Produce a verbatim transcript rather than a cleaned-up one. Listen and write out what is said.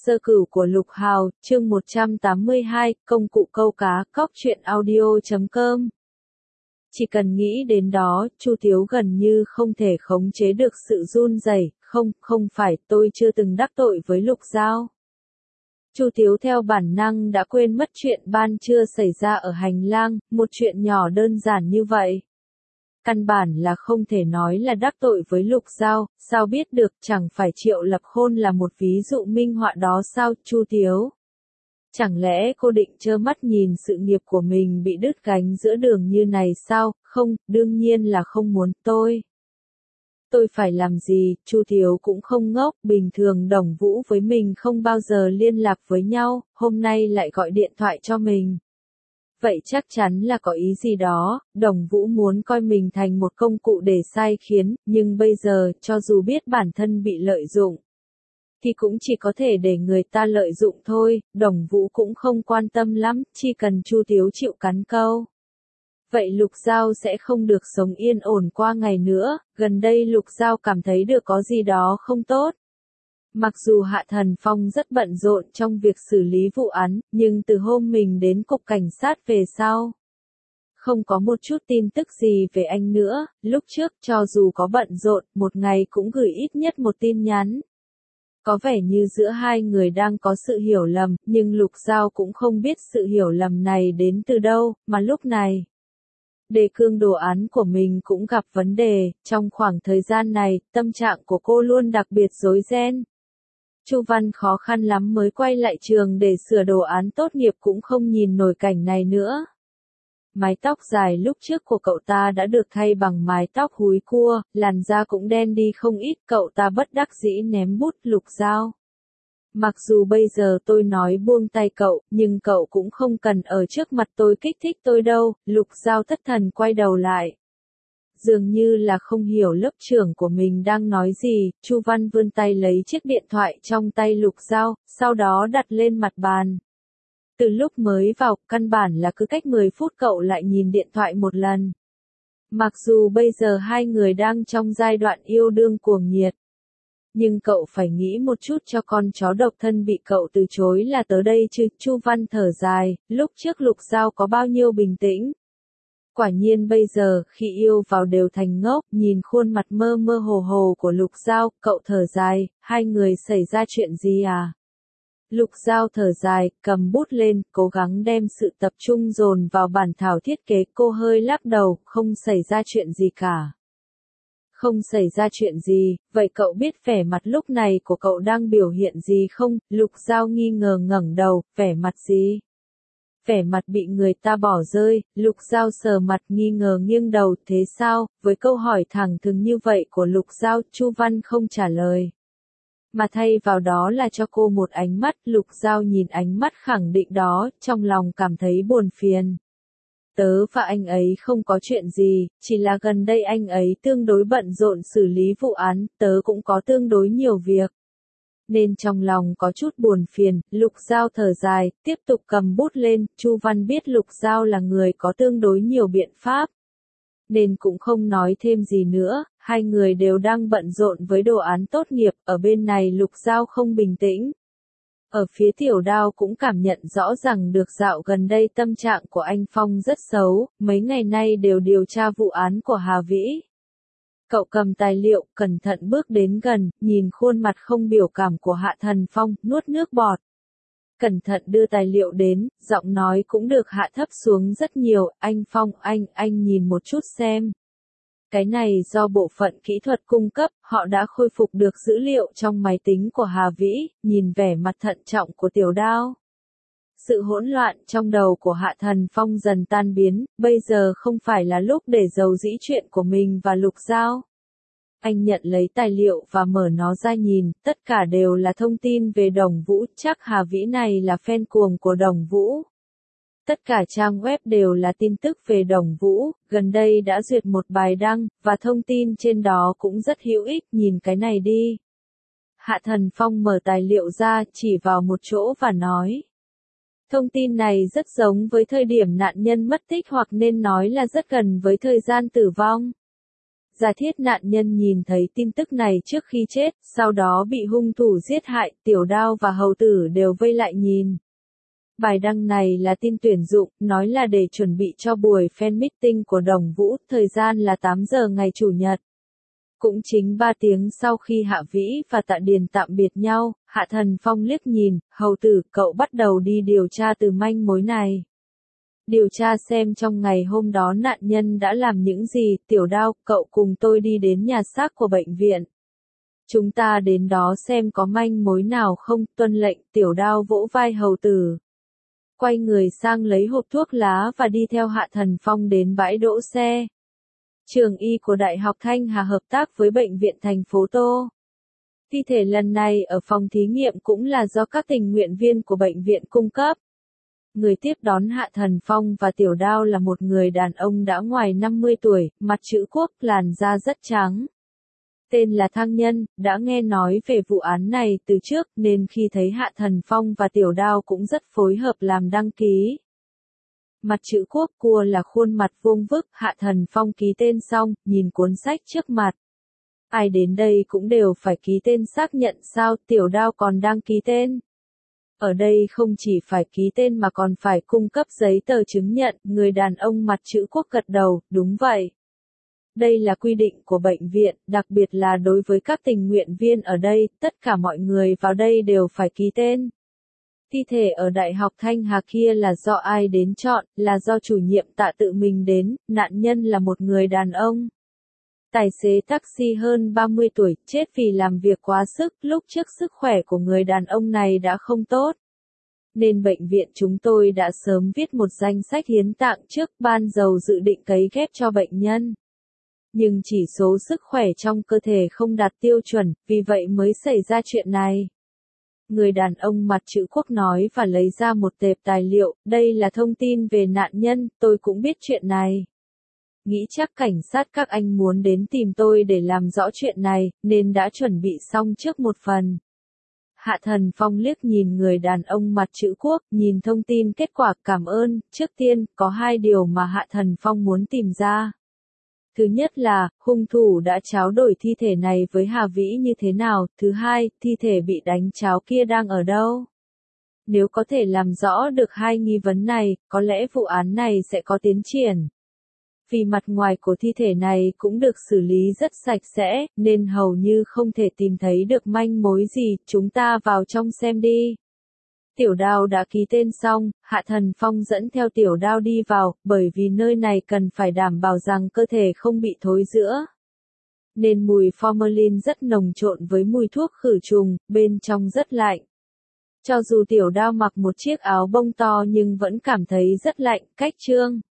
Sơ cửu của Lục Hào, chương một trăm tám mươi hai, công cụ câu cá, cóc truyện audio chấm com. Chỉ cần nghĩ đến đó, Chu Thiếu gần như không thể khống chế được sự run rẩy. Không, không phải, tôi chưa từng đắc tội với Lục Giao. Chu Thiếu theo bản năng đã quên mất chuyện ban trưa xảy ra ở hành lang, một chuyện nhỏ đơn giản như vậy. Căn bản là không thể nói là đắc tội với Lục Giao, sao biết được, chẳng phải Triệu Lập Khôn là một ví dụ minh họa đó sao, Chu Thiếu? Chẳng lẽ cô định trơ mắt nhìn sự nghiệp của mình bị đứt gánh giữa đường như này sao? Không, đương nhiên là không muốn. Tôi. Tôi phải làm gì? Chu Thiếu cũng không ngốc, bình thường Đồng Vũ với mình không bao giờ liên lạc với nhau, hôm nay lại gọi điện thoại cho mình. Vậy chắc chắn là có ý gì đó, Đồng Vũ muốn coi mình thành một công cụ để sai khiến, nhưng bây giờ, cho dù biết bản thân bị lợi dụng, thì cũng chỉ có thể để người ta lợi dụng thôi, Đồng Vũ cũng không quan tâm lắm, chỉ cần Chu Thiếu chịu cắn câu. Vậy Lục Giao sẽ không được sống yên ổn qua ngày nữa, gần đây Lục Giao cảm thấy được có gì đó không tốt. Mặc dù Hạ Thần Phong rất bận rộn trong việc xử lý vụ án, nhưng từ hôm mình đến cục cảnh sát về sau, không có một chút tin tức gì về anh nữa, lúc trước cho dù có bận rộn, một ngày cũng gửi ít nhất một tin nhắn. Có vẻ như giữa hai người đang có sự hiểu lầm, nhưng Lục Giao cũng không biết sự hiểu lầm này đến từ đâu, mà lúc này, đề cương đồ án của mình cũng gặp vấn đề, trong khoảng thời gian này, tâm trạng của cô luôn đặc biệt rối ren. Chu Văn khó khăn lắm mới quay lại trường để sửa đồ án tốt nghiệp cũng không nhìn nổi cảnh này nữa. Mái tóc dài lúc trước của cậu ta đã được thay bằng mái tóc húi cua, làn da cũng đen đi không ít, cậu ta bất đắc dĩ ném bút. Lục Giao. Mặc dù bây giờ tôi nói buông tay cậu, nhưng cậu cũng không cần ở trước mặt tôi kích thích tôi đâu. Lục Giao thất thần quay đầu lại. Dường như là không hiểu lớp trưởng của mình đang nói gì, Chu Văn vươn tay lấy chiếc điện thoại trong tay Lục Giao, sau đó đặt lên mặt bàn. Từ lúc mới vào, căn bản là cứ cách mười phút cậu lại nhìn điện thoại một lần. Mặc dù bây giờ hai người đang trong giai đoạn yêu đương cuồng nhiệt, nhưng cậu phải nghĩ một chút cho con chó độc thân bị cậu từ chối là tới đây chứ. Chu Văn thở dài, lúc trước Lục Giao có bao nhiêu bình tĩnh. Quả nhiên bây giờ, khi yêu vào đều thành ngốc, nhìn khuôn mặt mơ mơ hồ hồ của Lục Giao, cậu thở dài, hai người xảy ra chuyện gì à? Lục Giao thở dài, cầm bút lên, cố gắng đem sự tập trung dồn vào bản thảo thiết kế, cô hơi lắc đầu, không xảy ra chuyện gì cả. Không xảy ra chuyện gì, vậy cậu biết vẻ mặt lúc này của cậu đang biểu hiện gì không? Lục Giao nghi ngờ ngẩng đầu, vẻ mặt gì? Vẻ mặt bị người ta bỏ rơi, Lục Giao sờ mặt nghi ngờ nghiêng đầu, thế sao? Với câu hỏi thẳng thừng như vậy của Lục Giao, Chu Văn không trả lời. Mà thay vào đó là cho cô một ánh mắt. Lục Giao nhìn ánh mắt khẳng định đó, trong lòng cảm thấy buồn phiền. Tớ và anh ấy không có chuyện gì, chỉ là gần đây anh ấy tương đối bận rộn xử lý vụ án, tớ cũng có tương đối nhiều việc. Nên trong lòng có chút buồn phiền. Lục Giao thở dài, tiếp tục cầm bút lên. Chu Văn biết Lục Giao là người có tương đối nhiều biện pháp, nên cũng không nói thêm gì nữa, hai người đều đang bận rộn với đồ án tốt nghiệp, ở bên này Lục Giao không bình tĩnh. Ở phía Tiểu Đao cũng cảm nhận rõ rằng được dạo gần đây tâm trạng của anh Phong rất xấu, mấy ngày nay đều điều tra vụ án của Hà Vĩ. Cậu cầm tài liệu, cẩn thận bước đến gần, nhìn khuôn mặt không biểu cảm của Hạ Thần Phong, nuốt nước bọt. Cẩn thận đưa tài liệu đến, giọng nói cũng được hạ thấp xuống rất nhiều, anh Phong, anh, anh nhìn một chút xem. Cái này do bộ phận kỹ thuật cung cấp, họ đã khôi phục được dữ liệu trong máy tính của Hà Vĩ, nhìn vẻ mặt thận trọng của Tiểu Đao. Sự hỗn loạn trong đầu của Hạ Thần Phong dần tan biến, bây giờ không phải là lúc để giấu dĩ chuyện của mình và Lục Giao. Anh nhận lấy tài liệu và mở nó ra nhìn, tất cả đều là thông tin về Đồng Vũ, chắc Hà Vĩ này là fan cuồng của Đồng Vũ. Tất cả trang web đều là tin tức về Đồng Vũ, gần đây đã duyệt một bài đăng, và thông tin trên đó cũng rất hữu ích, nhìn cái này đi. Hạ Thần Phong mở tài liệu ra, chỉ vào một chỗ và nói. Thông tin này rất giống với thời điểm nạn nhân mất tích hoặc nên nói là rất gần với thời gian tử vong. Giả thiết nạn nhân nhìn thấy tin tức này trước khi chết, sau đó bị hung thủ giết hại, Tiểu Đao và Hầu Tử đều vây lại nhìn. Bài đăng này là tin tuyển dụng, nói là để chuẩn bị cho buổi fan meeting của Đồng Vũ, thời gian là tám giờ ngày Chủ nhật. Cũng chính ba tiếng sau khi Hạ Vĩ và Tạ Điền tạm biệt nhau, Hạ Thần Phong liếc nhìn, Hầu Tử, cậu bắt đầu đi điều tra từ manh mối này. Điều tra xem trong ngày hôm đó nạn nhân đã làm những gì, Tiểu Đao, cậu cùng tôi đi đến nhà xác của bệnh viện. Chúng ta đến đó xem có manh mối nào không, tuân lệnh, Tiểu Đao vỗ vai Hầu Tử. Quay người sang lấy hộp thuốc lá và đi theo Hạ Thần Phong đến bãi đỗ xe. Trường y của Đại học Thanh Hà hợp tác với bệnh viện thành phố Tô. Thi thể lần này ở phòng thí nghiệm cũng là do các tình nguyện viên của bệnh viện cung cấp. Người tiếp đón Hạ Thần Phong và Tiểu Đao là một người đàn ông đã ngoài năm mươi tuổi, mặt chữ quốc, làn da rất trắng. Tên là Thăng Nhân, đã nghe nói về vụ án này từ trước nên khi thấy Hạ Thần Phong và Tiểu Đao cũng rất phối hợp làm đăng ký. Mặt chữ quốc cua là khuôn mặt vuông vức, Hạ Thần Phong ký tên xong, nhìn cuốn sách trước mặt. Ai đến đây cũng đều phải ký tên xác nhận sao, Tiểu Đao còn đang ký tên. Ở đây không chỉ phải ký tên mà còn phải cung cấp giấy tờ chứng nhận, người đàn ông mặt chữ quốc gật đầu, đúng vậy. Đây là quy định của bệnh viện, đặc biệt là đối với các tình nguyện viên ở đây, tất cả mọi người vào đây đều phải ký tên. Thi thể ở Đại học Thanh Hà kia là do ai đến chọn, là do chủ nhiệm Tạ tự mình đến, nạn nhân là một người đàn ông. Tài xế taxi hơn ba mươi tuổi, chết vì làm việc quá sức, lúc trước sức khỏe của người đàn ông này đã không tốt. Nên bệnh viện chúng tôi đã sớm viết một danh sách hiến tạng trước, ban đầu dự định cấy ghép cho bệnh nhân. Nhưng chỉ số sức khỏe trong cơ thể không đạt tiêu chuẩn, vì vậy mới xảy ra chuyện này. Người đàn ông mặt chữ quốc nói và lấy ra một tệp tài liệu, đây là thông tin về nạn nhân, tôi cũng biết chuyện này. Nghĩ chắc cảnh sát các anh muốn đến tìm tôi để làm rõ chuyện này, nên đã chuẩn bị xong trước một phần. Hạ Thần Phong liếc nhìn người đàn ông mặt chữ quốc, nhìn thông tin kết quả, cảm ơn. Trước tiên, có hai điều mà Hạ Thần Phong muốn tìm ra. Thứ nhất là, hung thủ đã tráo đổi thi thể này với Hà Vĩ như thế nào. Thứ hai, thi thể bị đánh tráo kia đang ở đâu. Nếu có thể làm rõ được hai nghi vấn này, có lẽ vụ án này sẽ có tiến triển. Vì mặt ngoài của thi thể này cũng được xử lý rất sạch sẽ, nên hầu như không thể tìm thấy được manh mối gì, chúng ta vào trong xem đi. Tiểu Đao đã ký tên xong, Hạ Thần Phong dẫn theo Tiểu Đao đi vào, bởi vì nơi này cần phải đảm bảo rằng cơ thể không bị thối rữa. Nên mùi formalin rất nồng trộn với mùi thuốc khử trùng, bên trong rất lạnh. Cho dù Tiểu Đao mặc một chiếc áo bông to nhưng vẫn cảm thấy rất lạnh, cách chương.